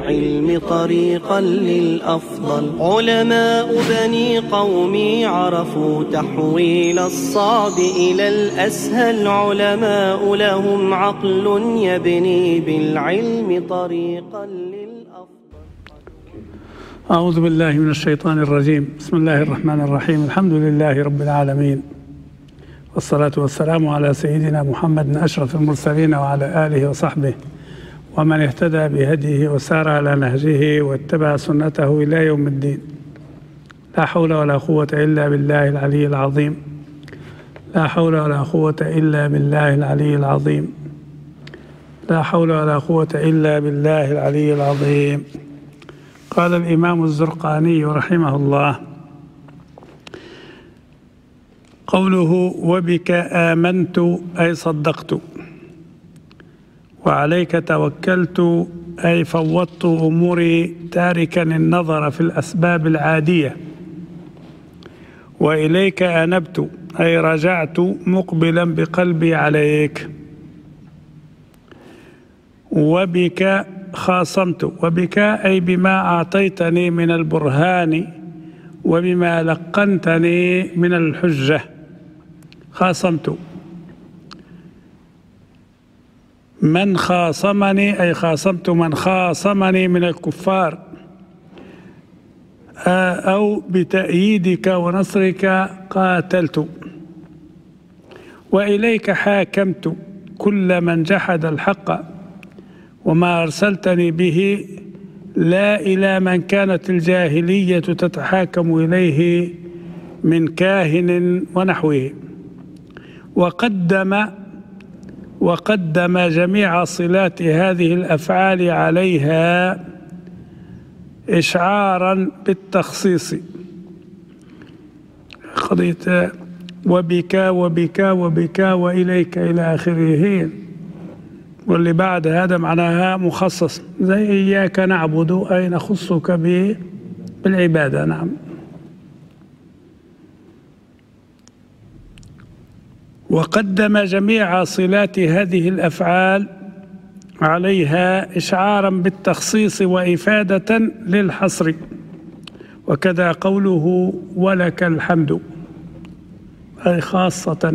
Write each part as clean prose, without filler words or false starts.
بالعلم طريقا للأفضل. علماء بني قومي عرفوا تحويل الصعب إلى الأسهل. علماء لهم عقل يبني بالعلم طريقا للأفضل. أعوذ بالله من الشيطان الرجيم. بسم الله الرحمن الرحيم. الحمد لله رب العالمين، والصلاة والسلام على سيدنا محمد أشرف المرسلين وعلى آله وصحبه ومن اهتدى بهديه وسار على نهجه واتبع سنته إلى يوم الدين. لا حول ولا قوة إلا بالله العلي العظيم. لا حول ولا قوة إلا بالله العلي العظيم. لا حول ولا قوة إلا بالله العلي العظيم. قال الإمام الزرقاني رحمه الله: قوله وبك آمنت أي صدقت، وعليك توكلت أي فوضت أموري تاركا النظر في الأسباب العادية، وإليك أنبت أي رجعت مقبلا بقلبي عليك، وبك خاصمت، وبك أي بما أعطيتني من البرهان وبما لقنتني من الحجة خاصمت. من خاصمني أي خاصمت من خاصمني من الكفار، أو بتأييدك ونصرك قاتلت. وإليك حاكمت كل من جحد الحق وما أرسلتني به، لا إلى من كانت الجاهلية تتحاكم إليه من كاهن ونحوه. وقدم جميع صلات هذه الأفعال عليها إشعارا بالتخصيص. قضية وبك وبك وبك وإليك إلى آخره، واللي بعد هذا معناها مخصص، زي إياك نعبد أي نخصك بالعبادة. نعم. وقدم جميع صلات هذه الأفعال عليها إشعارا بالتخصيص وإفادة للحصر. وكذا قوله ولك الحمد أي خاصة.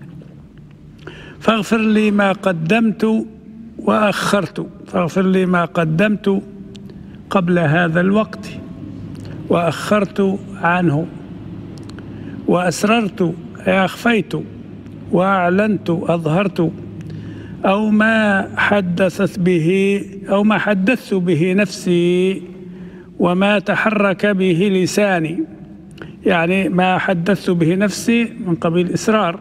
فاغفر لي ما قدمت وأخرت، فاغفر لي ما قدمت قبل هذا الوقت وأخرت عنه، وأسررت أي أخفيت، وأعلنت أظهرت، أو ما حدثت به نفسي وما تحرك به لساني. يعني ما حدثت به نفسي من قبيل إسرار،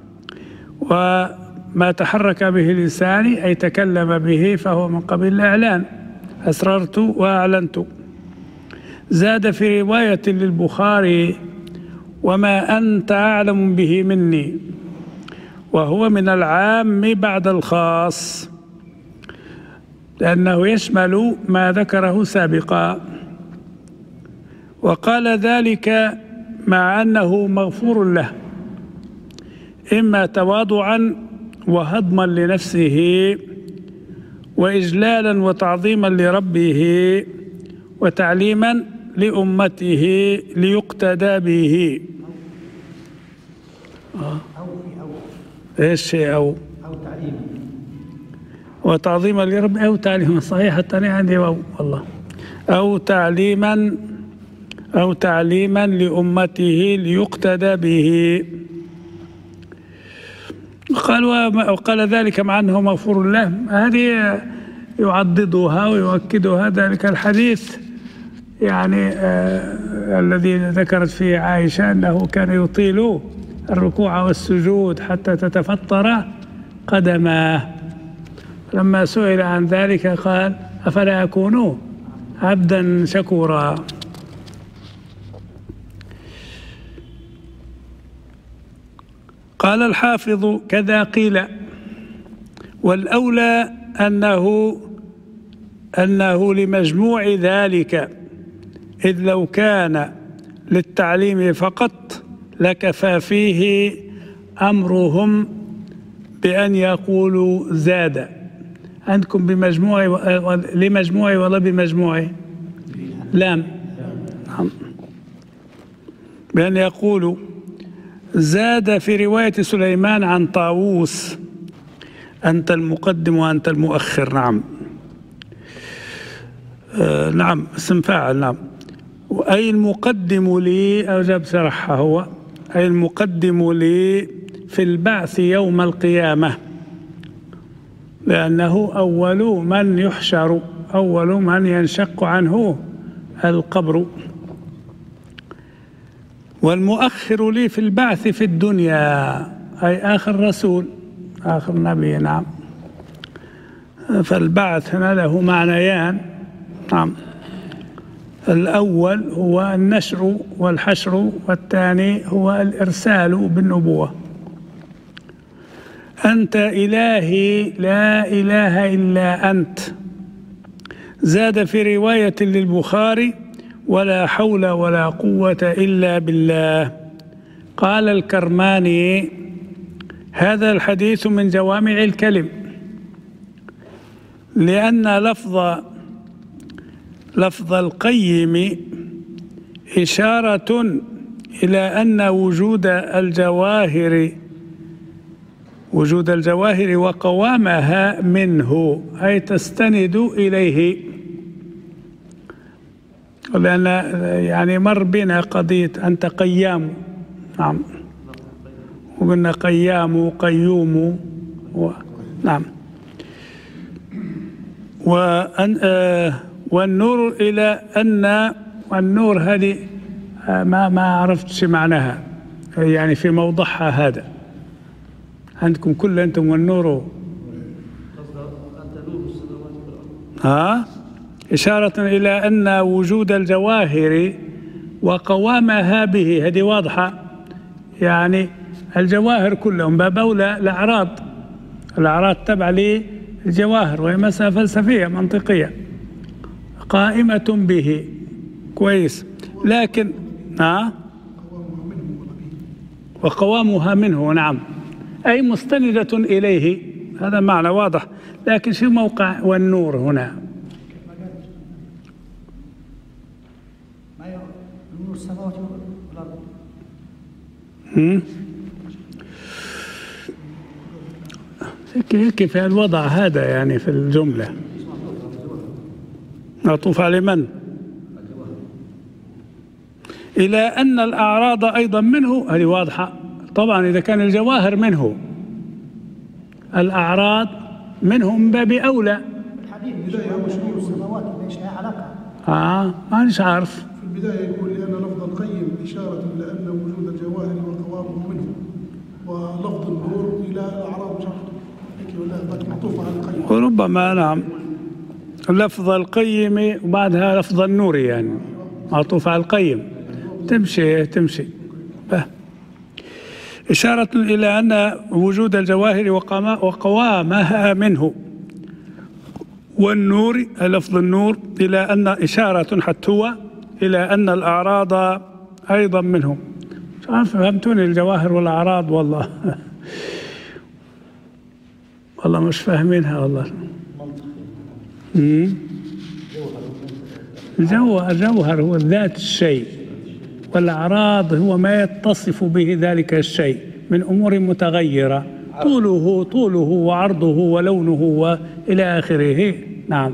وما تحرك به لساني أي تكلم به فهو من قبيل الإعلان. أسررت وأعلنت. زاد في رواية للبخاري وما أنت أعلم به مني، وهو من العام بعد الخاص، لأنه يشمل ما ذكره سابقا. وقال ذلك مع أنه مغفور له، إما تواضعا وهضما لنفسه وإجلالا وتعظيما لربه وتعليما لأمته ليقتدى به. ايش أو تعليما وتعظيما لربه أو تعليما. صحيح الثاني عندي والله. أو تعليما لأمته ليقتدى به. وقال ذلك مع أنه مغفور له. هذه يعضدها ويؤكدها ذلك الحديث، يعني الذي ذكرت فيه عائشة أنه كان يطيل الركوع والسجود حتى تتفطر قدماه. لما سئل عن ذلك قال: أفلا أكون عبدا شكورا. قال الحافظ: كذا قيل، والأولى أنه لمجموع ذلك، إذ لو كان للتعليم فقط لكفى فيه أمرهم بأن يقولوا زاد، عندكم بمجموعة لمجموعة ولا بمجموعة؟ لام. نعم. بأن يقول زاد في رواية سليمان عن طاووس أنت المقدم وأنت المؤخر. نعم. نعم اسم فاعل. نعم. أي المقدم لي، أوجب شرحها هو، أي المقدم لي في البعث يوم القيامة، لأنه أول من يحشر، أول من ينشق عنه القبر. والمؤخر لي في البعث في الدنيا، أي آخر رسول، آخر نبي. نعم. فالبعث هنا له معنيان. نعم. الأول هو النشر والحشر، والثاني هو الإرسال بالنبوة. أنت إلهي لا إله إلا أنت. زاد في رواية للبخاري ولا حول ولا قوة إلا بالله. قال الكرماني هذا الحديث من جوامع الكلم، لأن لفظ القيم إشارة إلى أن وجود الجواهر وقوامها منه، أي تستند إليه. لأن يعني مر بنا قضية أنت قيام. نعم. وقلنا قيام قيوم نعم. والنور إلى أن، والنور هذه ما عرفتش معناها يعني في موضعها هذا. عندكم كل أنتم والنور إشارة إلى أن وجود الجواهر وقوامها به، هذه واضحة. يعني الجواهر كلهم باب أولى الأعراض تبع للجواهر، وهي مسألة فلسفية منطقية قائمة به. كويس. لكن وقوامها منه. نعم. أي مستندة إليه، هذا معنى واضح. لكن شو موقع والنور هنا؟ نور السماوات والأرض. كيف الوضع هذا يعني في الجملة معطوف على من؟ إلى أن الأعراض أيضا منه، هذه واضحة طبعا. إذا كان الجواهر منه، الأعراض منه من باب أولى. الحديث نور السماوات ليش لها علاقة؟ مانيش عارف. في البداية يقول لأن لفظ القيم إشارة إلى أن وجود الجواهر وقوامه منه، ولفظ النور إلى الأعراض معطوفة على القيم. وربما نعم لفظ القيم وبعدها لفظ النور، يعني معطوف على القيم. تمشي إشارة إلى أن وجود الجواهر وقوامها منه، والنور لفظ النور إلى أن إشارة حتى هو إلى أن الأعراض أيضا منه. فهمتوني الجواهر والأعراض؟ والله والله مش فاهمينها والله. الجوهر هو ذات الشيء، والأعراض هو ما يتصف به ذلك الشيء من أمور متغيرة، طوله وعرضه ولونه وإلى آخره. نعم.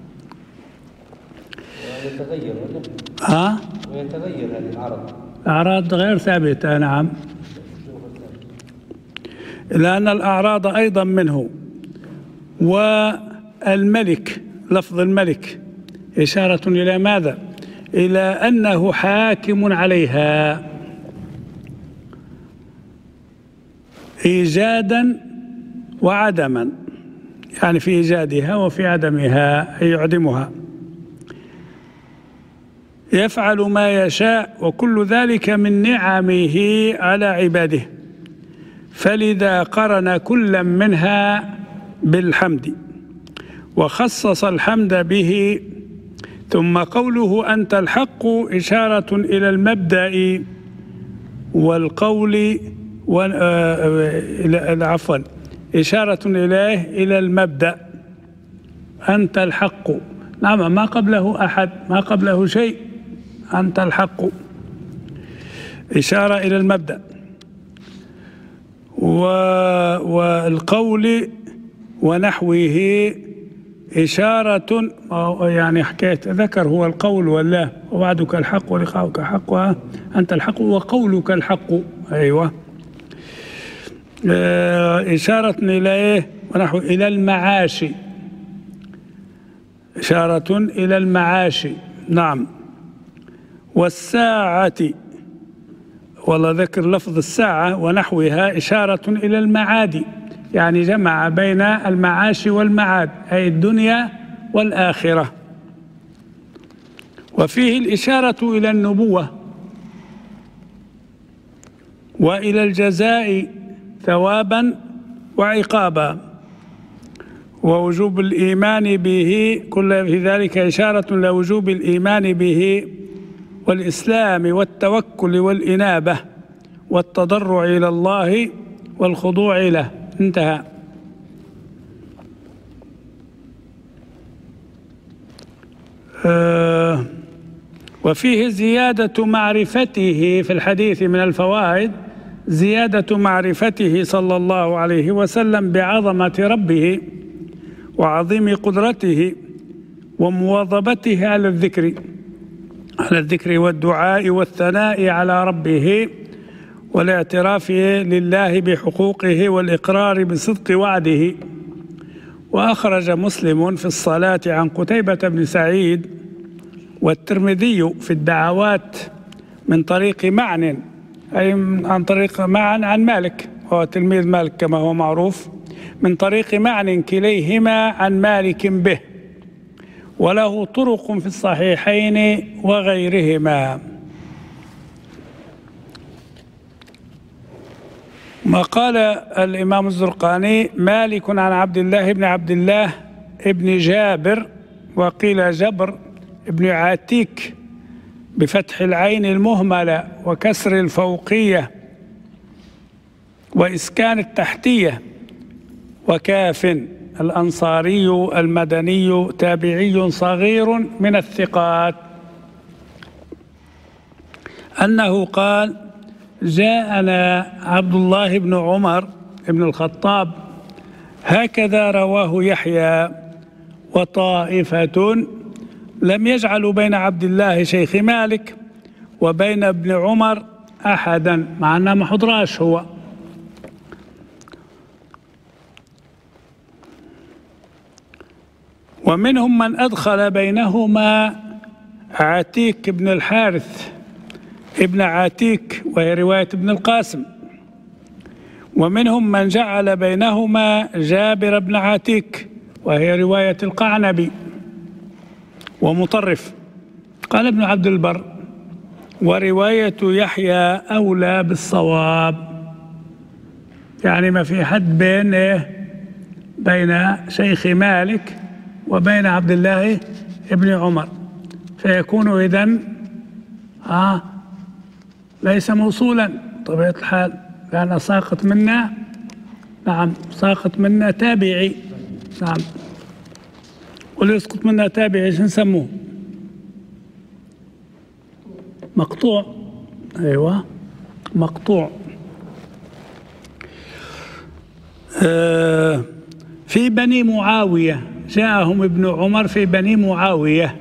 ويتغير ويتغير هذه الأعراض غير ثابتة. نعم. لأن الأعراض أيضا منه. والملك، لفظ الملك إشارة إلى ماذا؟ إلى أنه حاكم عليها إيجادا وعدما، يعني في إيجادها وفي عدمها، أي يعدمها. يفعل ما يشاء، وكل ذلك من نعمه على عباده، فلذا قرن كلا منها بالحمد وخصص الحمد به. ثم قوله أنت الحق إشارة إلى المبدأ والقول عفوا إشارة إليه إلى المبدأ أنت الحق. نعم، ما قبله أحد، ما قبله شيء، أنت الحق. إشارة إلى المبدأ. والقول ونحوه إشارة، يعني حكاية ذكر هو القول والله، ووعدك الحق ولقاؤك حقها، أنت الحق وقولك الحق. أيوة، إشارة إلى إيه؟ ونحو إلى المعاش، إشارة إلى المعاش. نعم. والساعة، والله ذكر لفظ الساعة ونحوها إشارة إلى المعاد، يعني جمع بين المعاش والمعاد، أي الدنيا والآخرة. وفيه الإشارة إلى النبوة وإلى الجزاء ثوابا وعقابا، ووجوب الإيمان به، كل في ذلك إشارة لوجوب الإيمان به والإسلام والتوكل والإنابة والتضرع إلى الله والخضوع له. انتهى. وفيه زيادة معرفته في الحديث من الفوائد، زيادة معرفته صلى الله عليه وسلم بعظمة ربه وعظيم قدرته ومواظبته على الذكر والدعاء والثناء على ربه والاعتراف لله بحقوقه والإقرار بصدق وعده. وأخرج مسلم في الصلاة عن قتيبة بن سعيد، والترمذي في الدعوات من طريق معن، أي عن طريق معن عن مالك، هو تلميذ مالك كما هو معروف، من طريق معن كليهما عن مالك به، وله طرق في الصحيحين وغيرهما. ما قال الإمام الزرقاني: مالك عن عبد الله بن جابر، وقيل جبر ابن عاتيك بفتح العين المهملة وكسر الفوقية وإسكان التحتية، وكاف، الأنصاري المدني، تابعي صغير من الثقات، أنه قال: جاءنا عبد الله بن عمر بن الخطاب، هكذا رواه يحيى، وطائفة لم يجعلوا بين عبد الله شيخ مالك وبين ابن عمر أحدا، مع أنه ما حضراش هو. ومنهم من أدخل بينهما عتيك بن الحارث ابن عتيك، وهي رواية ابن القاسم. ومنهم من جعل بينهما جابر بن عتيك، وهي رواية القعنبي ومطرف. قال ابن عبد البر: ورواية يحيى أولى بالصواب، يعني ما في حد بين شيخ مالك وبين عبد الله ابن عمر، فيكون إذن ليس موصولا طبيعة الحال، لأن ساقط منا، نعم ساقط منا تابعي، نعم. واللي يسقط منا تابعي شو نسموه؟ مقطوع. أيوة، مقطوع. في بني معاوية، جاءهم ابن عمر في بني معاوية،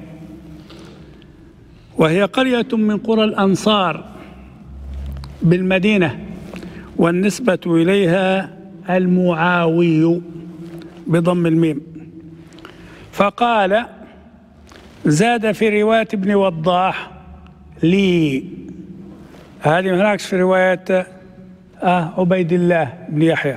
وهي قرية من قرى الأنصار بالمدينة، والنسبة إليها المعاوي بضم الميم. فقال: زاد في رواية ابن وضاح لي، هذه ما هناكش في رواية عبيد الله بن يحيى.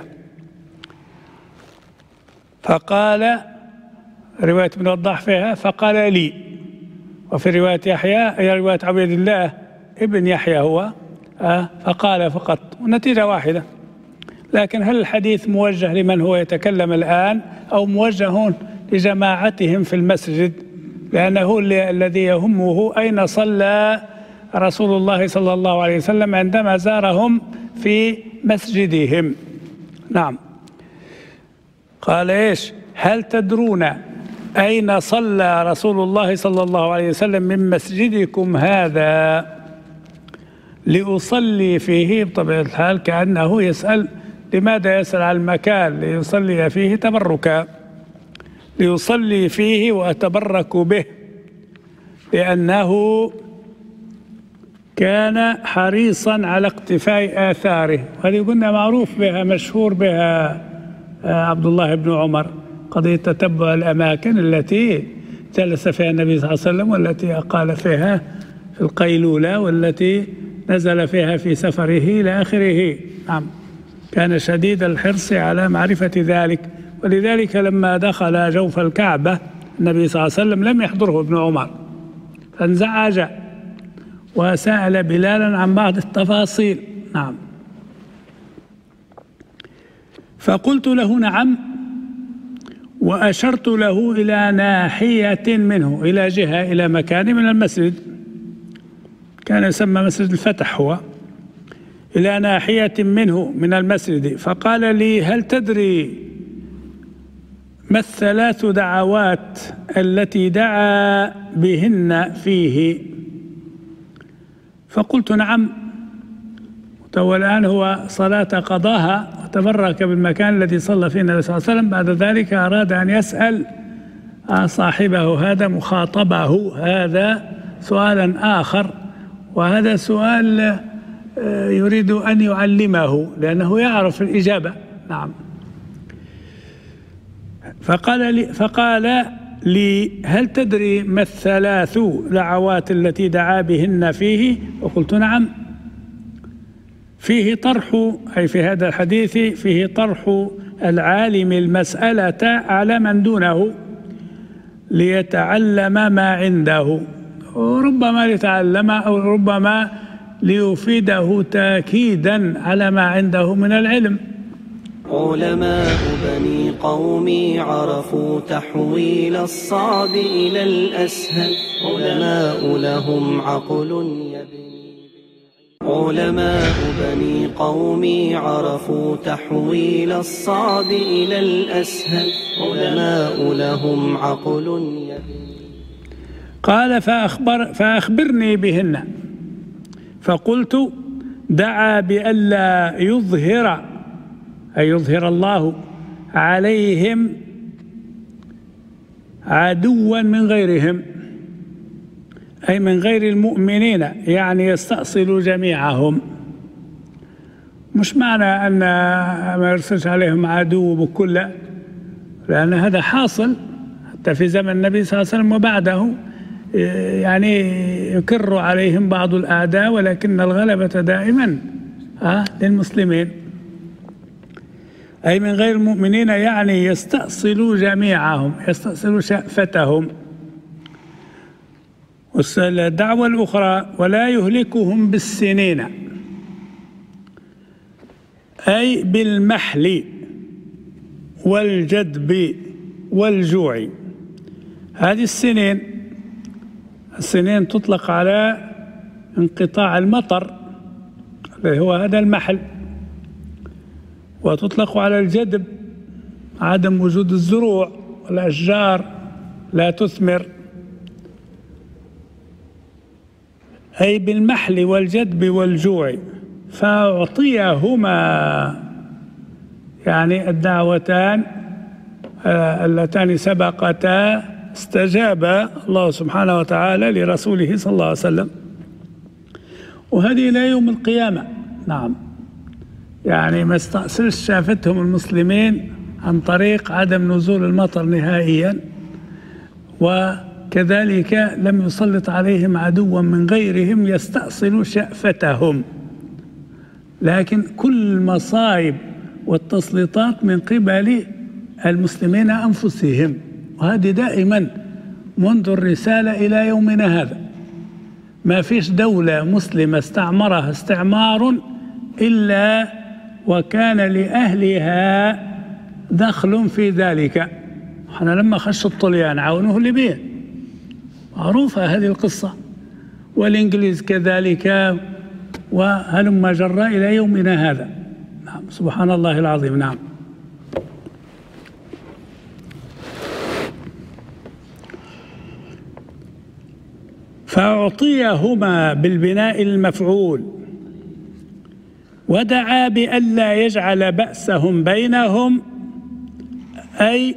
فقال رواية ابن وضاح فيها فقال لي، وفي رواية يحيى هي رواية عبيد الله ابن يحيى هو فقال فقط، والنتيجة واحدة. لكن هل الحديث موجه لمن هو يتكلم الآن أو موجه لجماعتهم في المسجد؟ لأنه الذي يهمه أين صلى رسول الله صلى الله عليه وسلم عندما زارهم في مسجدهم. نعم. قال إيش؟ هل تدرون أين صلى رسول الله صلى الله عليه وسلم من مسجدكم هذا لأصلي فيه؟ بطبيعة الحال كأنه يسأل لماذا يسأل عن المكان ليصلي فيه تبركا، ليصلي فيه وأتبرك به، لأنه كان حريصا على اقتفاء آثاره. وهذه قلنا معروف بها مشهور بها عبد الله بن عمر، قضية تتبع الأماكن التي جلس فيها النبي صلى الله عليه وسلم، والتي أقال فيها في القيلولة، والتي نزل فيها في سفره إلى آخره. نعم، كان شديد الحرص على معرفة ذلك. ولذلك لما دخل جوف الكعبة النبي صلى الله عليه وسلم لم يحضره ابن عمر، فانزعج وسأل بلالا عن بعض التفاصيل. نعم، فقلت له نعم، وأشرت له إلى ناحية منه، إلى جهة، إلى مكان من المسجد، كان يسمى مسجد الفتح هو، إلى ناحية منه من المسجد. فقال لي: هل تدري ما الثلاث دعوات التي دعا بهن فيه؟ فقلت نعم. والآن هو صلاة قضاها وتبرك بالمكان الذي صلى فيه النبي صلى الله عليه وسلم. بعد ذلك أراد أن يسأل صاحبه هذا، مخاطبه هذا، سؤالا آخر، وهذا سؤال يريد أن يعلمه لأنه يعرف الإجابة. نعم، فقال لي: هل تدري ما الثلاث دعوات التي دعا بهن فيه؟ وقلت نعم. فيه طرح، أي في هذا الحديث فيه طرح العالم المسألة على من دونه ليتعلم ما عنده، وربما ليتعلم أو ربما ليفيده تأكيدا على ما عنده من العلم. علماء بني قومي عرفوا تحويل الصعب إلى الأسهل، علماء لهم عقل يبني. علماء بني قومي عرفوا تحويل الصعب إلى الأسهل، علماء لهم عقل يبني. قال: فأخبرني بهن. فقلت: دعا بألا يظهر، أي يظهر الله عليهم عدوا من غيرهم، أي من غير المؤمنين، يعني يستأصل جميعهم. مش معنى أن ما يرسلش عليهم عدو بكل، لأن هذا حاصل حتى في زمن النبي صلى الله عليه وسلم وبعده، يعني يكر عليهم بعض الأعداء، ولكن الغلبة دائما للمسلمين. أي من غير المؤمنين يعني يستأصل جميعهم، يستأصل شأفتهم. والدعوة الأخرى: ولا يهلكهم بالسنين، أي بالمحل والجدب والجوع. هذه السنين تطلق على انقطاع المطر اللي هو هذا المحل، وتطلق على الجدب عدم وجود الزروع والأشجار لا تثمر، أي بالمحل والجدب والجوع. فأعطيهما يعني الدعوتان اللتان سبقتا، استجاب الله سبحانه وتعالى لرسوله صلى الله عليه وسلم، وهذه إلى يوم القيامة. نعم، يعني ما استأصلش شافتهم المسلمين عن طريق عدم نزول المطر نهائيا، وكذلك لم يسلط عليهم عدوا من غيرهم يستأصل شأفتهم، لكن كل المصائب والتسليطات من قبل المسلمين أنفسهم. وهذه دائما منذ الرسالة إلى يومنا هذا، ما فيش دولة مسلمة استعمرها استعمار إلا وكان لأهلها دخل في ذلك. احنا لما خشوا الطليان عاونوه الليبيين، معروفة هذه القصة، والإنجليز كذلك، وهلما جرى إلى يومنا هذا. نعم، سبحان الله العظيم. نعم. فأعطيهما بالبناء المفعول، ودعا بألا يجعل بأسهم بينهم، أي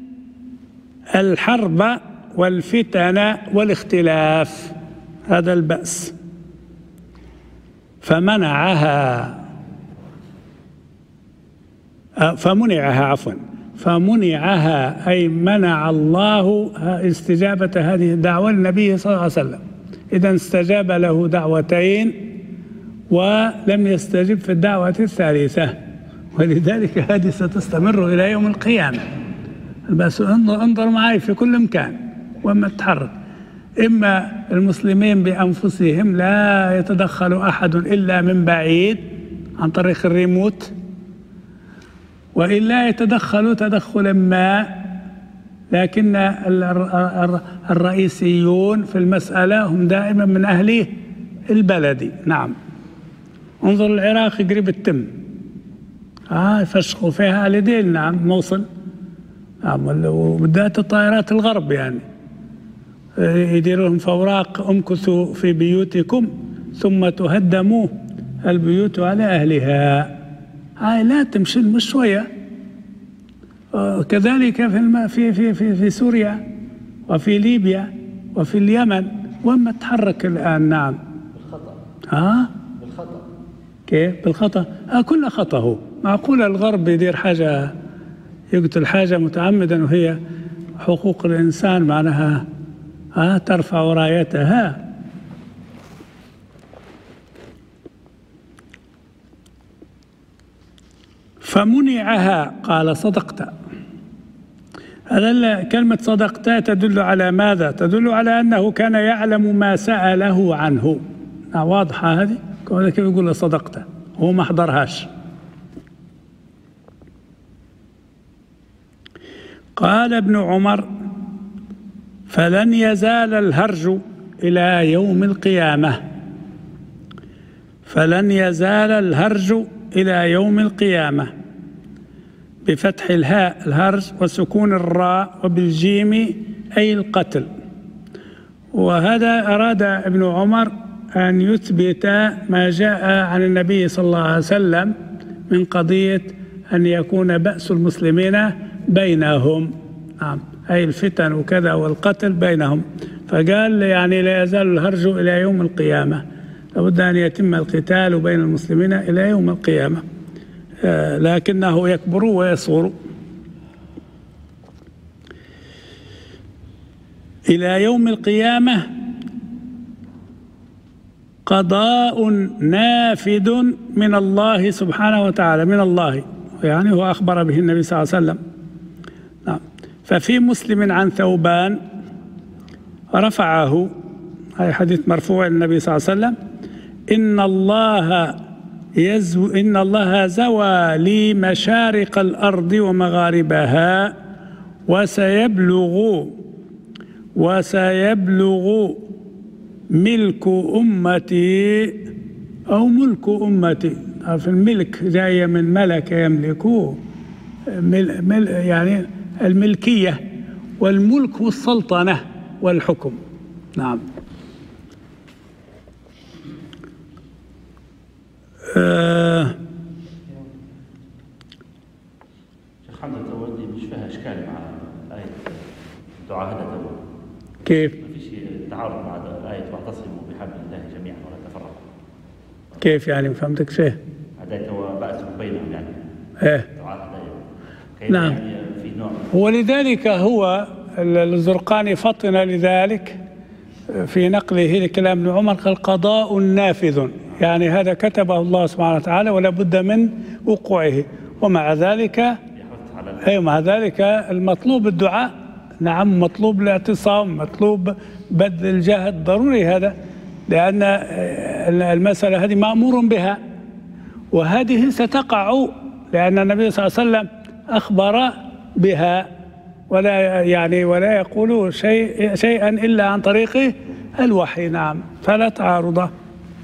الحرب والفتن والاختلاف، هذا البأس. فمنعها أي منع الله استجابة هذه الدعوة للنبي صلى الله عليه وسلم. إذن استجاب له دعوتين ولم يستجب في الدعوة الثالثة، ولذلك هذه ستستمر إلى يوم القيامة. بس انظر معي في كل مكان وما تتحرك، إما المسلمين بأنفسهم لا يتدخل أحد إلا من بعيد عن طريق الريموت، وإلا يتدخلوا تدخلا ما، لكن الرئيسيون في المسألة هم دائما من أهل البلد. نعم، انظر العراق قريب التم، يفشخوا فيها على ديل. نعم، موصل. نعم، وبدأت الطائرات الغرب يعني يديروا لهم فوراق: امكثوا في بيوتكم ثم تهدموا البيوت على أهلها. لا تمشي مش شوية. كذلك في سوريا وفي ليبيا وفي اليمن، وما تحرك الآن. نعم، بالخطأ. كيف بالخطأ؟ كل خطأ. هو معقول الغرب يدير حاجة، يقتل حاجة متعمدا وهي حقوق الإنسان معناها ترفع رايتها؟ فمنعها. قال: صدقت. هذا كلمة صدقت تدل على ماذا؟ تدل على أنه كان يعلم ما سأله عنه. واضحة هذه؟ كيف يقول صدقت؟ هو ما حضرهاش. قال ابن عمر: فلن يزال الهرج إلى يوم القيامة. فلن يزال الهرج إلى يوم القيامة، بفتح الهاء الهرج وسكون الراء وبالجيم أي القتل. وهذا أراد ابن عمر أن يثبت ما جاء عن النبي صلى الله عليه وسلم من قضية أن يكون بأس المسلمين بينهم، أي الفتن وكذا والقتل بينهم. فقال يعني لا يزال الهرج إلى يوم القيامة، لابد أن يتم القتال بين المسلمين إلى يوم القيامة، لكنه يكبر ويصغر. إلى يوم القيامة قضاء نافذ من الله سبحانه وتعالى، من الله يعني هو أخبر به النبي صلى الله عليه وسلم. ففي مسلم عن ثوبان رفعه، هذا حديث مرفوع النبي صلى الله عليه وسلم: إن الله زوى لي مشارق الأرض ومغاربها وسيبلغ ملك أمتي أو ملك أمتي. في الملك جاية من ملك يملكه، يعني الملكية والملك والسلطنة والحكم. نعم. شيخ حمد التوردي مش فيها إشكال مع آية الدعاء هذا تو. كيف؟ ما فيش تعارض مع آية واعتصموا بحبل الله جميعا ولا تفرقوا. كيف يعني؟ ما فهمتك شيء. هذا تو بأس بينهم يعني. إيه. نعم. يعني في نوع. ولذلك هو الزرقاني فطن لذلك في نقله لكلام ابن عمر، قال: قضاء نافذ، يعني هذا كتبه الله سبحانه وتعالى ولا بد من وقوعه. ومع ذلك مع ذلك المطلوب الدعاء. نعم، مطلوب الاعتصام، مطلوب بذل الجهد، ضروري هذا، لأن المسألة هذه مأمور بها، وهذه ستقع لأن النبي صلى الله عليه وسلم أخبر بها، ولا يقول شيئا إلا عن طريق الوحي. نعم، فلا تعارض.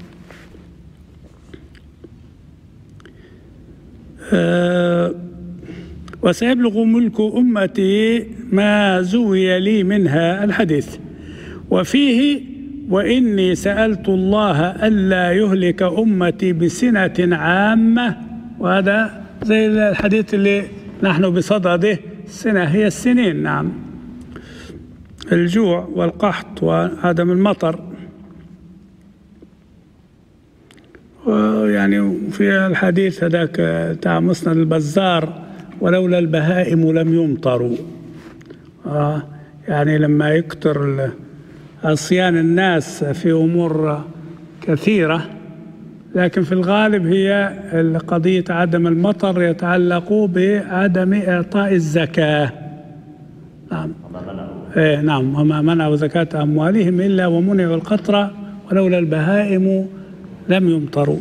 وسيبلغ ملك أمتي ما زوي لي منها، الحديث. وفيه: وإني سألت الله ألا يهلك أمتي بسنة عامة. وهذا زي الحديث اللي نحن بصدده، السنة هي السنين، نعم، الجوع والقحط وعدم المطر. ويعني في الحديث هذاك تاع مسند البزار ولولا البهائم لم يمطروا. يعني لما يكتر عصيان الناس في أمور كثيرة، لكن في الغالب هي قضية عدم المطر يتعلق بعدم إعطاء الزكاة. نعم، نعم، وما منعوا زكاة أموالهم إلا ومنعوا القطر ولولا البهائم لم يمطروا.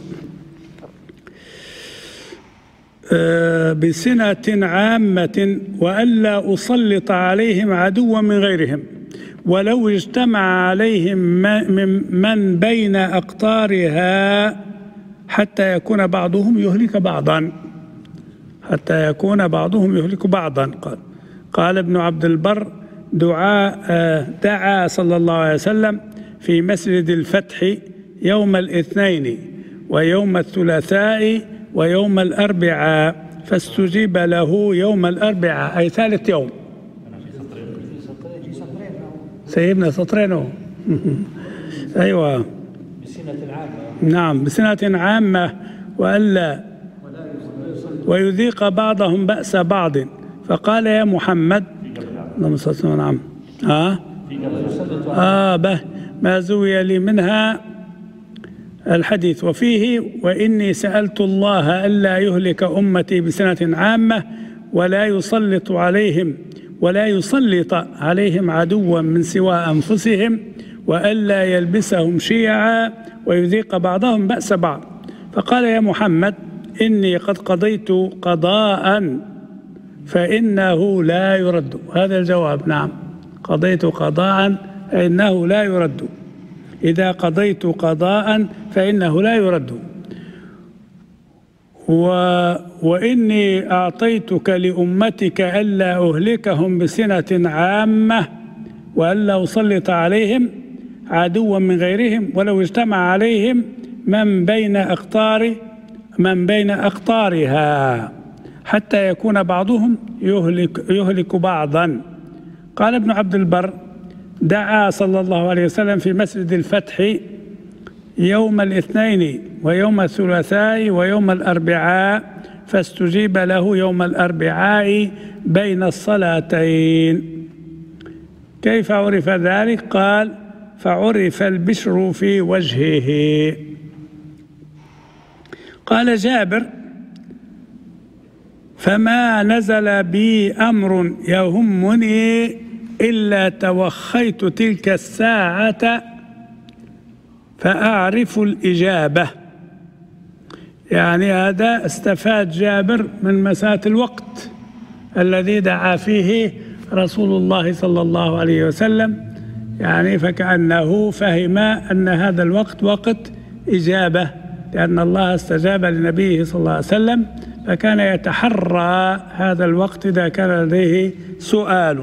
بسنة عامة وألا أسلط عليهم عدوا من غيرهم ولو اجتمع عليهم من بين أقطارها حتى يكون بعضهم يهلك بعضا. حتى يكون بعضهم يهلك بعضا. قال ابن عبد البر: دعا صلى الله عليه وسلم في مسجد الفتح يوم الاثنين ويوم الثلاثاء ويوم الأربعاء فاستجيب له يوم الأربعاء، أي ثالث يوم. سيبنا سطرينه. أيوة، بسنة عامة. نعم، بسنة عامة وألا ويذيق بعضهم بأس بعض. فقال: يا محمد، نعم، به ما زوي لي منها الحديث. وفيه: وإني سألت الله ألا يهلك أمتي بسنة عامة ولا يسلط عليهم عدوا من سوى أنفسهم وألا يلبسهم شيعا ويذيق بعضهم بأس بعض. فقال: يا محمد، إني قد قضيت قضاء فإنه لا يرد. هذا الجواب. نعم، قضيت قضاء فإنه لا يرد. إذا قضيت قضاء فإنه لا يرد. وإني أعطيتك لأمتك ألا أهلكهم بسنة عامة وألا أسلط عليهم عدوا من غيرهم ولو اجتمع عليهم من بين أقطارها حتى يكون بعضهم يهلك بعضا. قال ابن عبد البر: دعا صلى الله عليه وسلم في مسجد الفتح يوم الاثنين ويوم الثلاثاء ويوم الأربعاء فاستجيب له يوم الأربعاء بين الصلاتين. كيف عرف ذلك؟ قال: فعرف البشر في وجهه. قال جابر: فما نزل بي أمر يهمني إلا توخيت تلك الساعة فأعرف الإجابة. يعني هذا استفاد جابر من مساة الوقت الذي دعا فيه رسول الله صلى الله عليه وسلم، يعني فكأنه فهم أن هذا الوقت وقت إجابة، لأن الله استجاب لنبيه صلى الله عليه وسلم، فكان يتحرى هذا الوقت إذا كان لديه سؤال.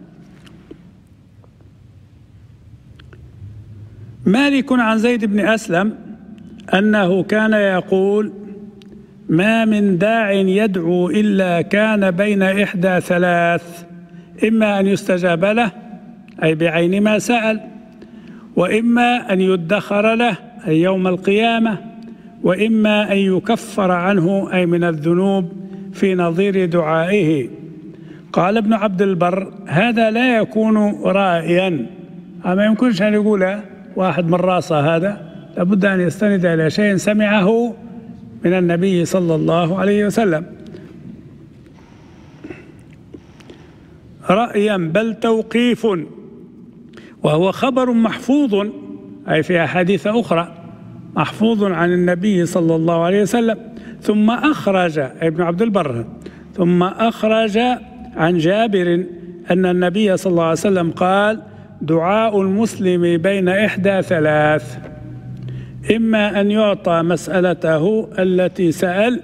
مالك عن زيد بن أسلم أنه كان يقول: ما من داع يدعو إلا كان بين إحدى ثلاث: إما أن يستجاب له أي بعين ما سأل، وإما أن يدخر له أي يوم القيامة، وإما أن يكفر عنه أي من الذنوب في نظير دعائه. قال ابن عبد البر: هذا لا يكون رائيا، ما يمكنش أن يقول واحد من راسه، هذا لابد أن يستند إلى شيء سمعه من النبي صلى الله عليه وسلم. رأيا بل توقيف، وهو خبر محفوظ أي في أحاديث أخرى محفوظ عن النبي صلى الله عليه وسلم. ثم أخرج ابن عبد البر عن جابر أن النبي صلى الله عليه وسلم قال: دعاء المسلم بين إحدى ثلاث: إما أن يعطى مسألته التي سأل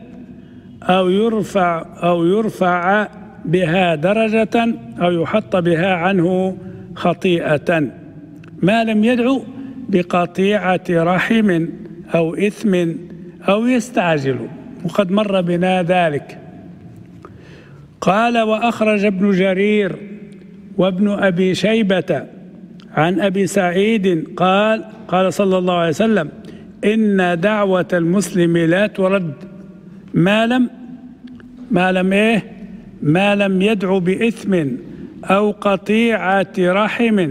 أو يرفع بها درجة أو يحط بها عنه خطيئة. ما لم يدعو بقطيعة رحم أو إثم أو يستعجل، وقد مر بنا ذلك. قال: وأخرج ابن جرير وابن أبي شيبة عن أبي سعيد قال صلى الله عليه وسلم: إن دعوة المسلم لا ترد ما لم يدعو بإثم أو قطيعة رحم،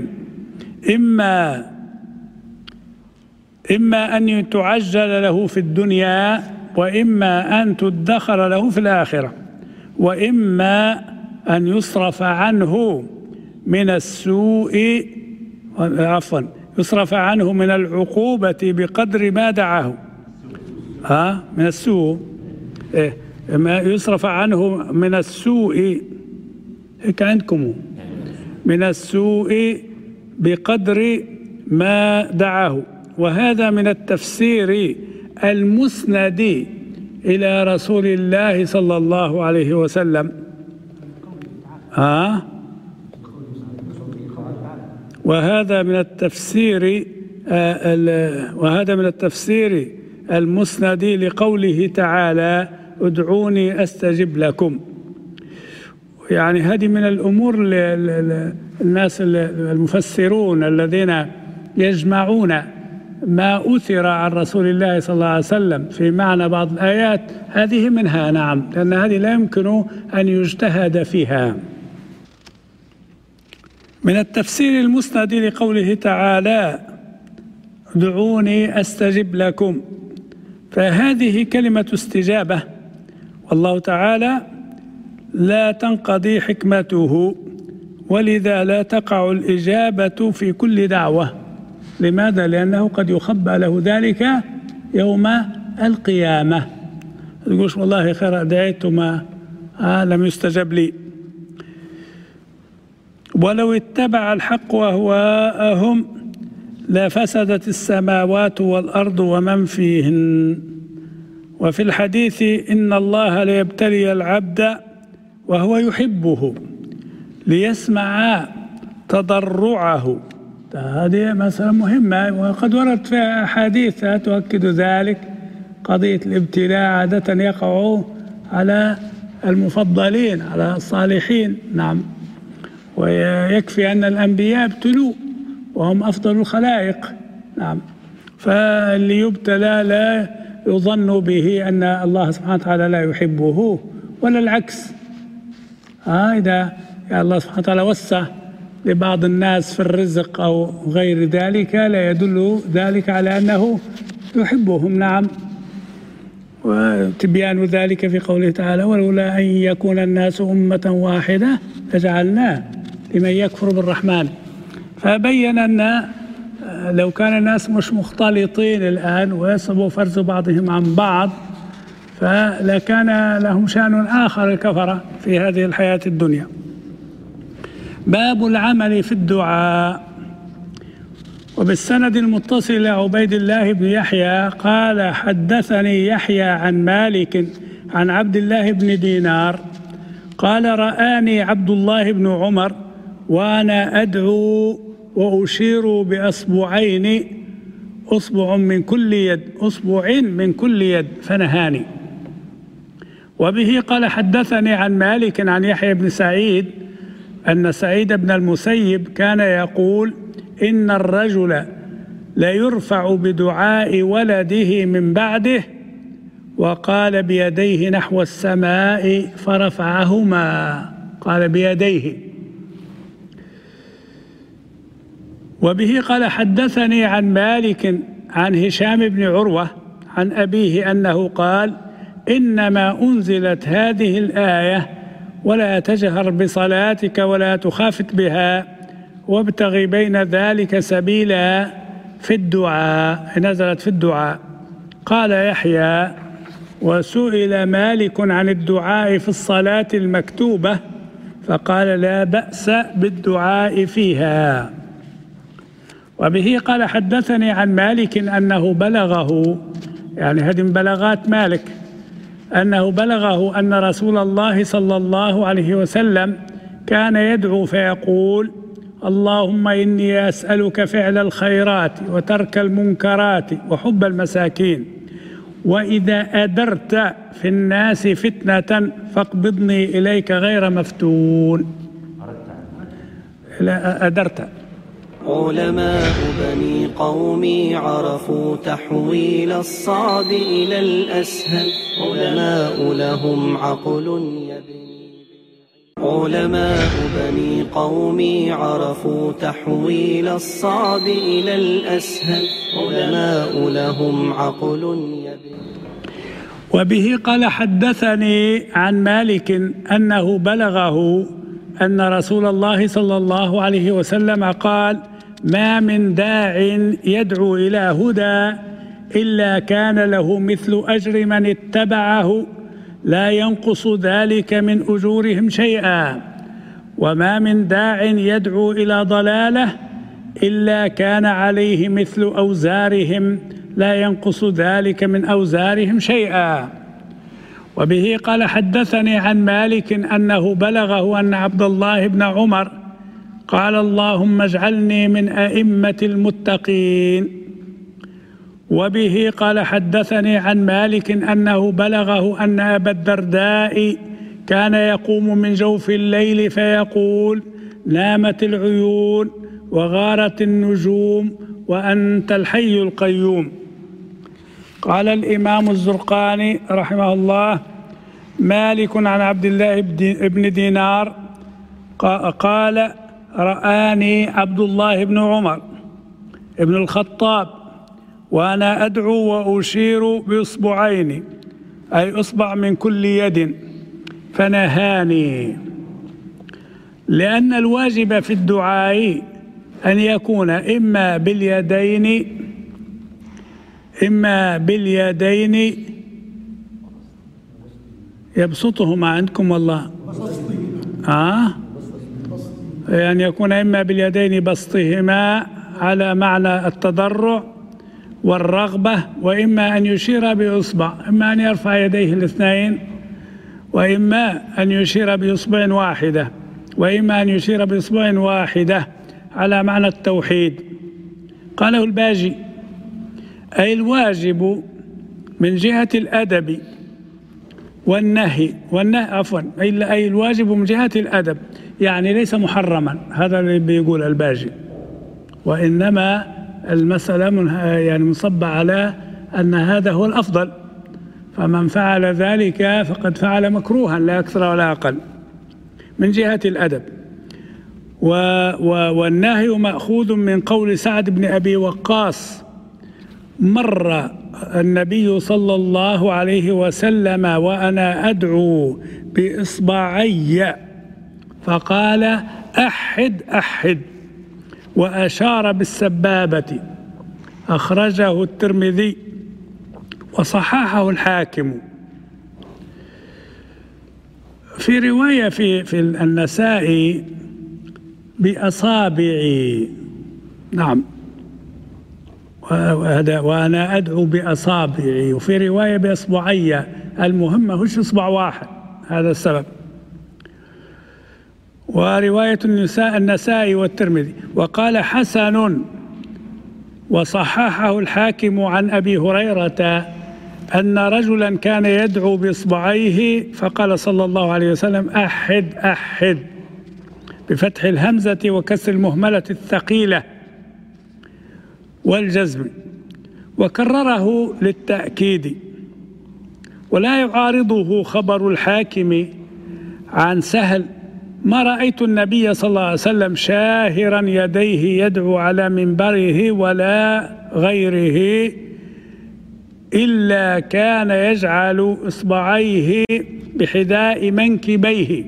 إما أن تعجل له في الدنيا، وإما أن تدخر له في الآخرة، وإما أن يصرف عنه من السوء يصرف عنه من العقوبة بقدر ما دعاه. من السوء ما يصرف عنه من السوء، هيك عندكم، من السوء بقدر ما دعاه. وهذا من التفسير المسند إلى رسول الله صلى الله عليه وسلم. وهذا من التفسير المسند لقوله تعالى: ادعوني أستجب لكم. يعني هذه من الأمور الناس المفسرون الذين يجمعون ما أثر عن رسول الله صلى الله عليه وسلم في معنى بعض الآيات، هذه منها، نعم، لأن هذه لا يمكن أن يجتهد فيها. من التفسير المسند لقوله تعالى: ادعوني أستجب لكم، فهذه كلمة استجابة، والله تعالى لا تنقضي حكمته، ولذا لا تقع الإجابة في كل دعوة. لماذا؟ لأنه قد يخبى له ذلك يوم القيامة. يقولش والله خير دعيت ما لم يستجب لي. ولو اتبع الحق أهواءهم لفسدت السماوات والأرض ومن فيهن. وفي الحديث: إن الله ليبتلي العبد وهو يحبه ليسمع تضرعه. هذه مسألة مهمة، وقد ورد فيها أحاديث تؤكد ذلك. قضية الابتلاء عادة يقع على المفضلين، على الصالحين، نعم، ويكفي أن الأنبياء ابتلوا وهم أفضل الخلائق، نعم، فاللي يبتلى لا يظن به أن الله سبحانه وتعالى لا يحبه، ولا العكس. إذا الله سبحانه وتعالى وسع لبعض الناس في الرزق أو غير ذلك لا يدل ذلك على أنه يحبهم، نعم. وتبيان ذلك في قوله تعالى: ولولا أن يكون الناس أمة واحدة لجعلنا لمن يكفر بالرحمن. فبين أن لو كان الناس مش مختلطين الآن ويصبوا فرز بعضهم عن بعض فلكان لهم شأن آخر الكفرة في هذه الحياة الدنيا. باب العمل في الدعاء. وبالسند المتصل إلى عبيد الله بن يحيى قال: حدثني يحيى عن مالك عن عبد الله بن دينار قال: رآني عبد الله بن عمر وأنا أدعو وأشير بأصبعين، أصبع من كل يد فنهاني. وبه قال: حدثني عن مالك عن يحيى بن سعيد أن سعيد بن المسيب كان يقول: إن الرجل ليرفع بدعاء ولده من بعده، وقال بيديه نحو السماء فرفعهما، قال بيديه. وبه قال: حدثني عن مالك عن هشام بن عروة عن أبيه أنه قال: إنما أنزلت هذه الآية: ولا تجهر بصلاتك ولا تخافت بها وابتغ بين ذلك سبيلا في الدعاء، نزلت في الدعاء. قال يحيى: وسئل مالك عن الدعاء في الصلاة المكتوبة فقال: لا بأس بالدعاء فيها. وبه قال: حدثني عن مالك أنه بلغه، يعني هذه من بلاغات مالك، أنه بلغه أن رسول الله صلى الله عليه وسلم كان يدعو فيقول: اللهم إني أسألك فعل الخيرات وترك المنكرات وحب المساكين، وإذا أدرت في الناس فتنة فاقبضني إليك غير مفتون. أدرت. علماء بني قومي عرفوا تحويل الصعب إلى الأسهل، علماء لهم عقل يبني. علماء بني قومي عرفوا تحويل الصعب إلى الأسهل، علماء لهم عقل يبني. وبه قال حدثني عن مالك أنه بلغه أن رسول الله صلى الله عليه وسلم قال: ما من داع يدعو إلى هدى إلا كان له مثل أجر من اتبعه لا ينقص ذلك من أجورهم شيئا، وما من داع يدعو إلى ضلالة إلا كان عليه مثل أوزارهم لا ينقص ذلك من أوزارهم شيئا. وبه قال حدثني عن مالك أنه بلغه أن عبد الله بن عمر قال: اللهم اجعلني من أئمة المتقين. وبه قال حدثني عن مالك أنه بلغه أن أبا الدرداء كان يقوم من جوف الليل فيقول: نامت العيون وغارت النجوم وأنت الحي القيوم. قال الإمام الزرقاني رحمه الله: مالك عن عبد الله بن دينار قال: رآني عبد الله بن عمر ابن الخطاب وأنا أدعو وأشير بإصبعين، أي إصبع من كل يد، فنهاني، لأن الواجب في الدعاء أن يكون إما باليدين يبسطهما عندكم والله أن يكون إما باليدين بسطهما على معنى التضرع والرغبة، وإما أن يشير بإصبع، إما أن يرفع يديه الاثنين، وإما أن يشير بإصبع واحدة، وإما أن يشير بإصبع واحدة على معنى التوحيد. قاله الباجي: أي الواجب من جهة الأدب والنهي أي الواجب من جهة الأدب، يعني ليس محرما، هذا اللي بيقول الباجي، وإنما المسألة يعني مصبة على أن هذا هو الأفضل، فمن فعل ذلك فقد فعل مكروها لا أكثر ولا أقل من جهة الأدب. والنهي مأخوذ من قول سعد بن أبي وقاص: مر النبي صلى الله عليه وسلم وأنا أدعو بإصبعي فقال: أحد أحد، وأشار بالسبابة. أخرجه الترمذي وصححه الحاكم. في رواية في النسائي بأصابعي، نعم، وأنا أدعو بأصابعي، وفي رواية بإصبعي، المهم هوش إصبع واحد، هذا السبب. ورواية النسائي والترمذي. وقال حسن وصححه الحاكم عن أبي هريرة أن رجلا كان يدعو بإصبعيه فقال صلى الله عليه وسلم: أحد أحد، بفتح الهمزة وكسر المهملة الثقيلة والجزم، وكرره للتأكيد. ولا يعارضه خبر الحاكم عن سهل: ما رأيت النبي صلى الله عليه وسلم شاهرا يديه يدعو على منبره ولا غيره إلا كان يجعل إصبعيه بحذاء منكبيه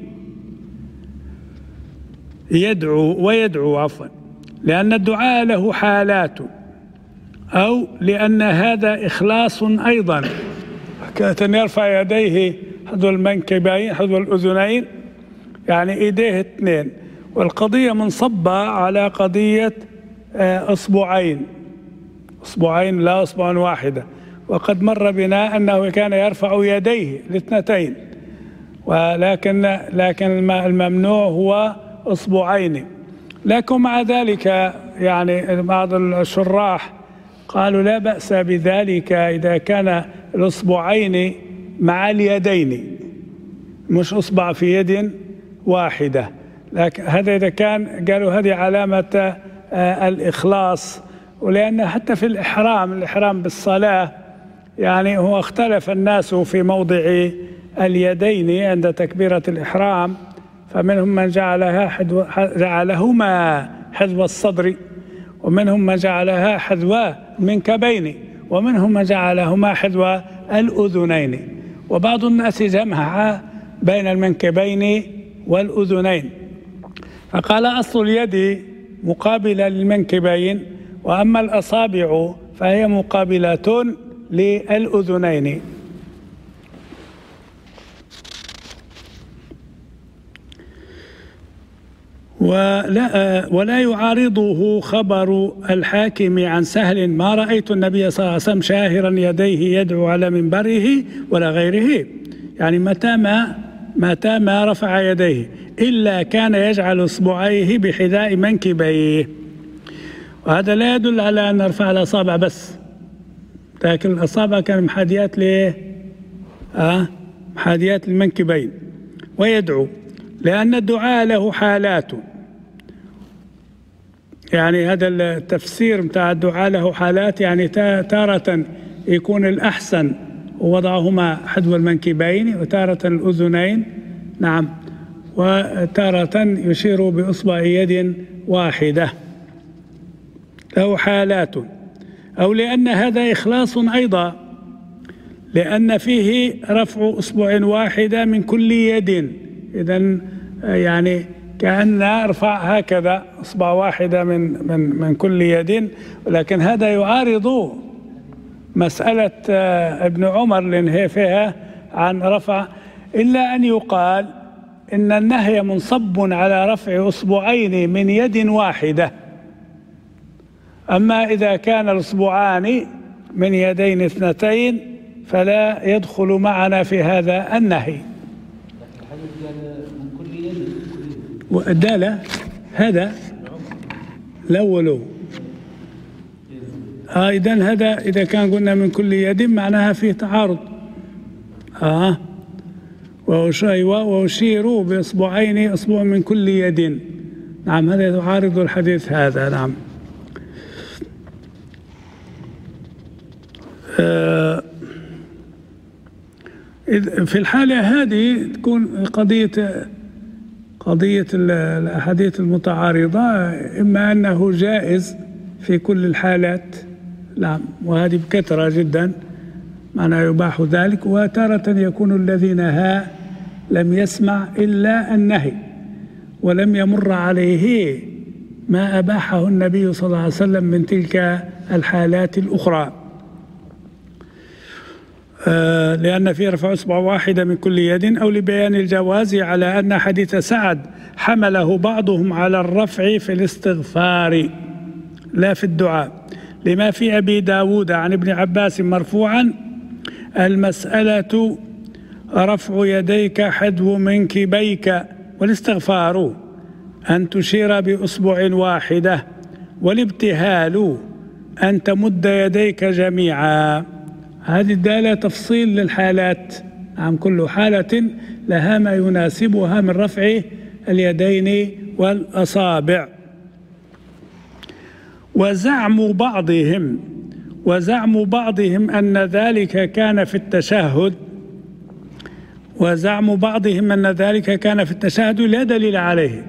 ويدعو لأن الدعاء له حالات، أو لأن هذا إخلاص أيضا، كان يرفع يديه حذو المنكبين حذو الأذنين، يعني إيديه اثنين، والقضية منصبة على قضية أصبعين لا أصبع واحدة. وقد مر بنا أنه كان يرفع يديه الاثنتين، لكن الممنوع هو أصبعين. لكن مع ذلك يعني بعض الشراح قالوا لا بأس بذلك إذا كان الأصبعين مع اليدين، مش أصبع في يد واحدة. لكن هذا إذا كان قالوا هذه علامة الإخلاص. ولأن حتى في الإحرام بالصلاة يعني هو اختلف الناس في موضع اليدين عند تكبيرة الإحرام، فمنهم من جعلهما حذو الصدر، ومنهم من جعلها حذو المنكبين، ومنهم من جعلهما حذو الأذنين، وبعض الناس جمع بين المنكبين والأذنين، فقال أصل اليد مقابلة للمنكبين، وأما الأصابع فهي مقابلة للأذنين. ولا يعارضه خبر الحاكم عن سهل ما رأيت النبي صلى الله عليه وسلم شاهرا يديه يدعو على منبره ولا غيره، يعني متى ما رفع يديه إلا كان يجعل إصبعيه بحذاء منكبيه. وهذا لا يدل على أن رفع الأصابع بس، لكن الأصابع كان محاذيات محاذيات المنكبين. ويدعو لأن الدعاء له حالات، يعني هذا التفسير بتاع الدعاء له حالات، يعني تارة يكون الأحسن ووضعهما حذو المنكبين، وتارة الأذنين، نعم، وتارة يشير بإصبع يد واحدة، له حالات. أو لأن هذا إخلاص أيضا، لأن فيه رفع إصبع واحدة من كل يد، إذن يعني كأن أرفع هكذا إصبع واحدة من كل يد. ولكن هذا يعارض مسألة ابن عمر لنهي فيها عن رفع، إلا أن يقال إن النهي منصب على رفع إصبعين من يد واحدة. أما إذا كان الإصبعان من يدين اثنتين فلا يدخل معنا في هذا النهي. والدالة هذا الأول إذن هذا إذا كان قلنا من كل يد معناها فيه تعارض. وأشيروا بإصبعين إصبع من كل يد، نعم، هذا يعارض الحديث هذا، نعم. في الحالة هذه تكون قضية الأحاديث المتعارضة، إما أنه جائز في كل الحالات، نعم، وهذه بكثرة جدا معناه يباح ذلك، وتارة يكون الذي نهى لم يسمع إلا النهي ولم يمر عليه ما أباحه النبي صلى الله عليه وسلم من تلك الحالات الأخرى. لأن في رفع إصبع واحدة من كل يد، أو لبيان الجواز على أن حديث سعد حمله بعضهم على الرفع في الاستغفار لا في الدعاء، لما في أبي داود عن ابن عباس مرفوعا: المسألة رفع يديك حذو منكبيك، والاستغفار أن تشير بإصبع واحدة، والابتهال أن تمد يديك جميعا. هذه الدالة تفصيل للحالات، عن كل حالة لها ما يناسبها من رفع اليدين والأصابع. وزعم بعضهم أن ذلك كان في التشهد، لا دليل عليه.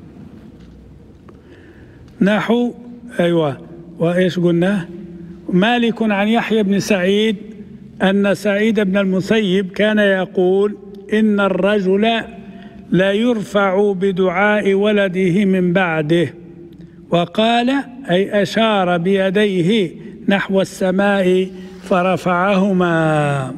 نحو وإيش قلنا؟ مالك عن يحيى بن سعيد أن سعيد بن المسيب كان يقول: إن الرجل لا يرفع بدعاء ولده من بعده، وقال أي أشار بيديه نحو السماء فرفعهما.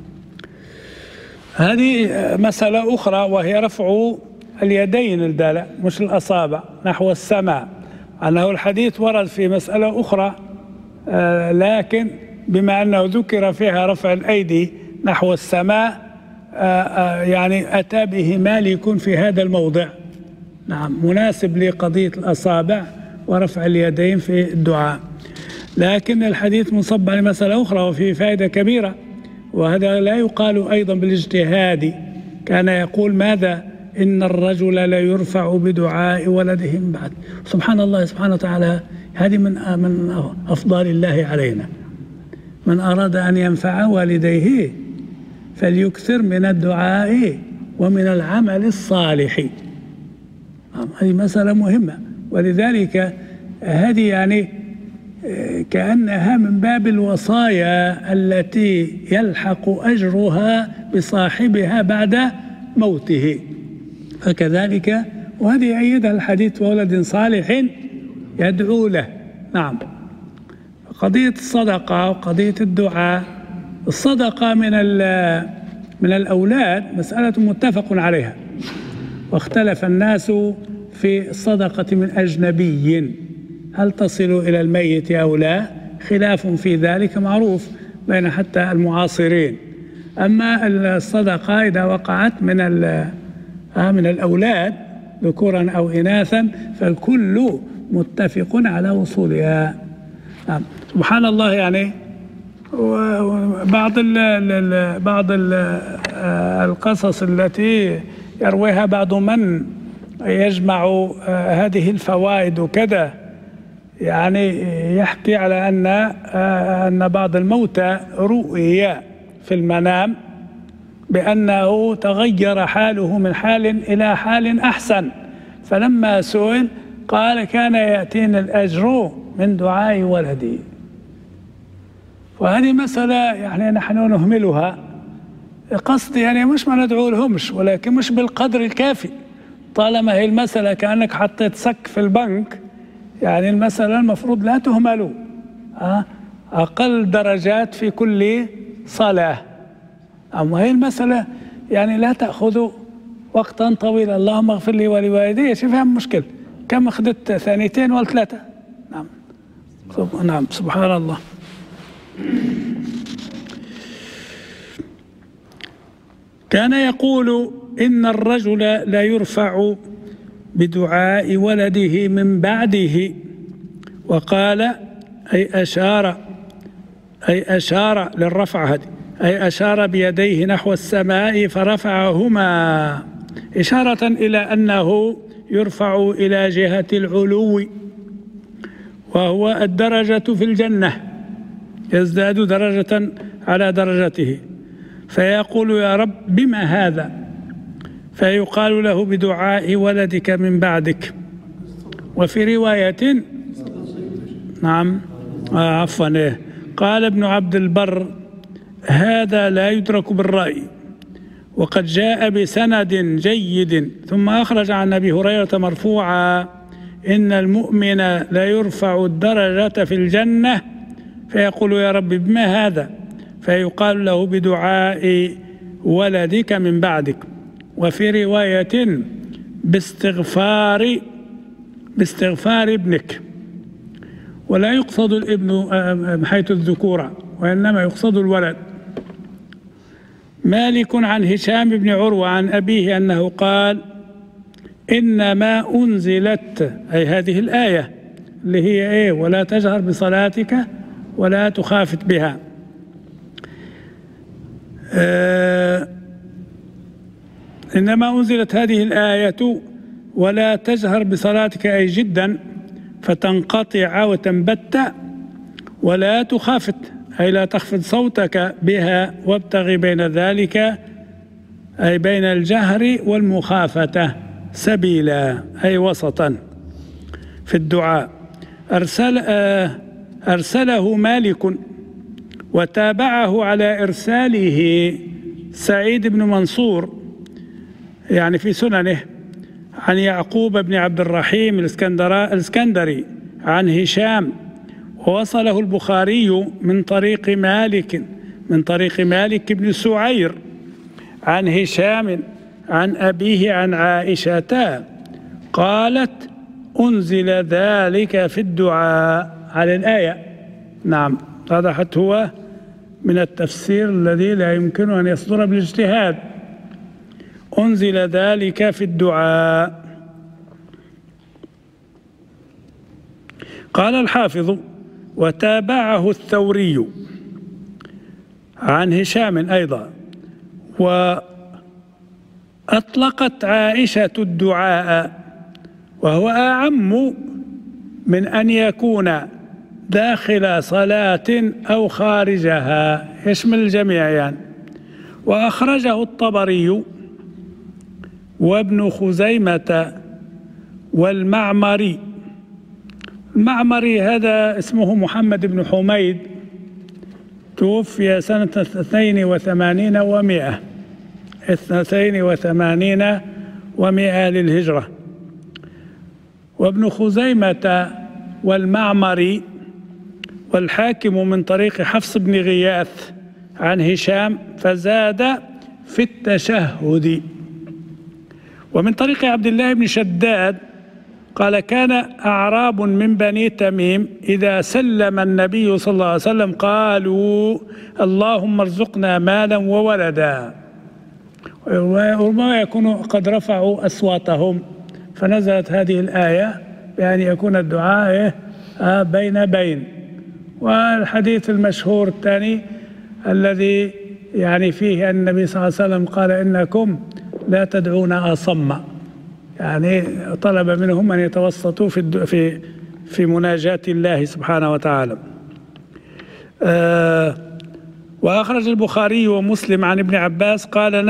هذه مسألة أخرى، وهي رفع اليدين الدالة مش الأصابع نحو السماء، أنه الحديث ورد في مسألة أخرى، لكن بما أنه ذكر فيها رفع الأيدي نحو السماء يعني أتى به مالك في هذا الموضع، نعم مناسب لقضية الأصابع ورفع اليدين في الدعاء. لكن الحديث منصب على مسألة أخرى وفيه فائدة كبيرة، وهذا لا يقال أيضا بالاجتهاد. كان يقول ماذا؟ إن الرجل لا يرفع بدعاء ولده من بعد. سبحان الله سبحانه وتعالى، هذه من أفضال الله علينا. من أراد أن ينفع والديه فليكثر من الدعاء ومن العمل الصالح. هذه مسألة مهمة، ولذلك هذه يعني كأنها من باب الوصايا التي يلحق أجرها بصاحبها بعد موته، فكذلك وهذه يؤيدها الحديث وولد صالح يدعو له. نعم. قضية الصدقة وقضية الدعاء، الصدقة من الأولاد مسألة متفق عليها، واختلف الناس في الصدقة من أجنبي هل تصل إلى الميت أو لا، خلاف في ذلك معروف بين حتى المعاصرين. أما الصدقة إذا وقعت من الأولاد ذكورا أو إناثا فالكل متفق على وصولها. سبحان الله، يعني بعض القصص التي يرويها بعض من يجمع هذه الفوائد وكذا، يعني يحكي على أن بعض الموتى رؤي في المنام بأنه تغير حاله من حال إلى حال أحسن، فلما سئل قال كان يأتيني الأجر من دعاء ولدي. وهذه مسألة يعني نحن نهملها، قصدي يعني مش ما ندعو لهمش، ولكن مش بالقدر الكافي. طالما هي المسألة كأنك حطيت سك في البنك، يعني المسألة المفروض لا تهملوا، أقل درجات في كل صلاة. أما هي المسألة يعني لا تأخذ وقتا طويلا. اللهم اغفر لي ولوالدي، شوف هم مشكل كم أخذت 2 ولا 3. نعم نعم سبحان الله. كان يقول إن الرجل لا يرفع بدعاء ولده من بعده، وقال أي أشار للرفع، هذه أي أشار بيديه نحو السماء فرفعهما، إشارة إلى أنه يرفع إلى جهة العلو، وهو الدرجة في الجنة، يزداد درجة على درجته، فيقول يا رب بما هذا؟ فيقال له بدعاء ولدك من بعدك. وفي رواية نعم عفوا قال ابن عبد البر هذا لا يدرك بالرأي، وقد جاء بسند جيد. ثم أخرج عن أبي هريرة مرفوعا إن المؤمن لا يرفع الدرجة في الجنة فيقول يا رب بما هذا؟ فيقال له بدعاء ولدك من بعدك. وفي رواية باستغفار ابنك، ولا يقصد الابن حيث الذكورة، وإنما يقصد الولد. مالك عن هشام بن عروة عن أبيه أنه قال إنما أنزلت أي هذه الآية اللي هي ولا تجهر بصلاتك ولا تخافت بها، إنما أنزلت هذه الآية ولا تجهر بصلاتك أي جدا فتنقطع وتنبت، ولا تخافت أي لا تخفض صوتك بها، وابتغي بين ذلك أي بين الجهر والمخافة سبيلا أي وسطا في الدعاء. أرسله مالك، وتابعه على إرساله سعيد بن منصور يعني في سننه عن يعقوب بن عبد الرحيم الاسكندري عن هشام، ووصله البخاري من طريق مالك بن سعير عن هشام عن أبيه عن عائشة قالت أنزل ذلك في الدعاء على الآية. نعم، هذا حتى هو من التفسير الذي لا يمكن أن يصدر بالاجتهاد. أنزل ذلك في الدعاء. قال الحافظ: وتابعه الثوري عن هشام أيضا. وأطلقت عائشة الدعاء، وهو أعم من أن يكون داخل صلاة أو خارجها، يشمل الجميع يعني. وأخرجه الطبري وابن خزيمة والمعمري. المعمري هذا اسمه محمد بن حميد، توفي سنة 82 و100 للهجرة. وابن خزيمة والمعمري والحاكم من طريق حفص بن غياث عن هشام، فزاد في التشهد. ومن طريق عبد الله بن شداد قال: كان أعراب من بني تميم إذا سلم النبي صلى الله عليه وسلم قالوا: اللهم ارزقنا مالا وولدا. وربما يكونوا قد رفعوا أصواتهم، فنزلت هذه الآية بأن يكون الدعاء بين بين. والحديث المشهور الثاني الذي يعني فيه أن النبي صلى الله عليه وسلم قال: إنكم لا تدعون أصم، يعني طلب منهم أن يتوسطوا في مناجاة الله سبحانه وتعالى. وأخرج البخاري ومسلم عن ابن عباس قال: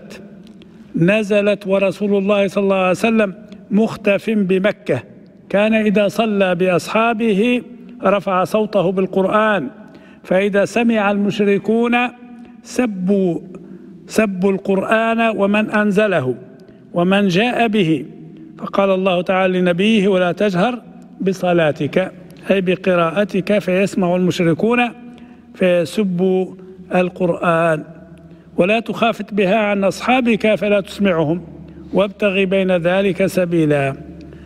نزلت ورسول الله صلى الله عليه وسلم مختف بمكة، كان إذا صلى بأصحابه رفع صوته بالقرآن، فإذا سمع المشركون سبوا القرآن ومن أنزله ومن جاء به، فقال الله تعالى لنبيه: ولا تجهر بصلاتك، أي بقراءتك، فيسمع المشركون فيسبوا القرآن، ولا تخافت بها عن أصحابك فلا تسمعهم، وابتغي بين ذلك سبيلا.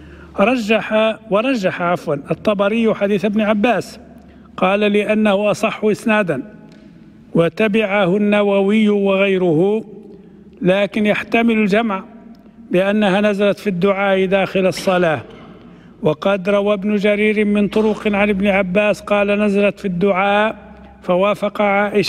ورجح الطبري حديث ابن عباس، قال: لأنه أصح إسنادا، وتبعه النووي وغيره، لكن يحتمل الجمع بأنها نزلت في الدعاء داخل الصلاة. وقد روى ابن جرير من طرق عن ابن عباس قال: نزلت في الدعاء فوافق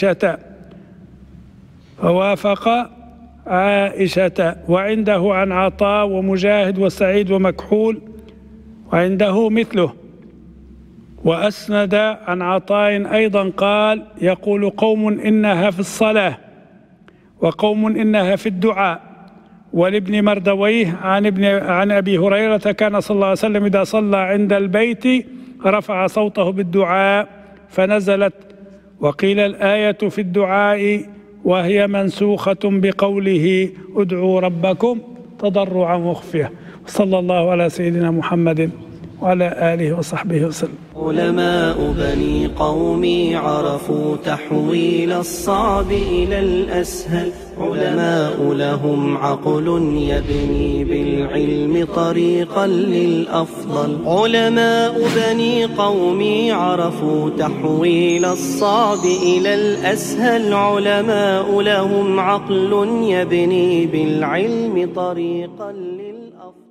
عائشة، وعنده عن عطاء ومجاهد وسعيد ومكحول، وعنده مثله. وأسند عن عطاء أيضا قال: يقول قوم إنها في الصلاة، وقوم إنها في الدعاء. ولابن مردويه عن أبي هريرة كان صلى الله عليه وسلم إذا صلى عند البيت رفع صوته بالدعاء فنزلت. وقيل الآية في الدعاء وهي منسوخة بقوله: ادعوا ربكم تضرعا وخفية. صلى الله على سيدنا محمد وعلى آله وصحبه وسلم. علماء بني قومي عرفوا تحويل الصعب إلى الأسهل، علماء لهم عقل يبني بالعلم طريقا للأفضل. علماء بني قومي عرفوا تحويل الصعب إلى الأسهل، علماء لهم عقل يبني بالعلم طريقا للأفضل.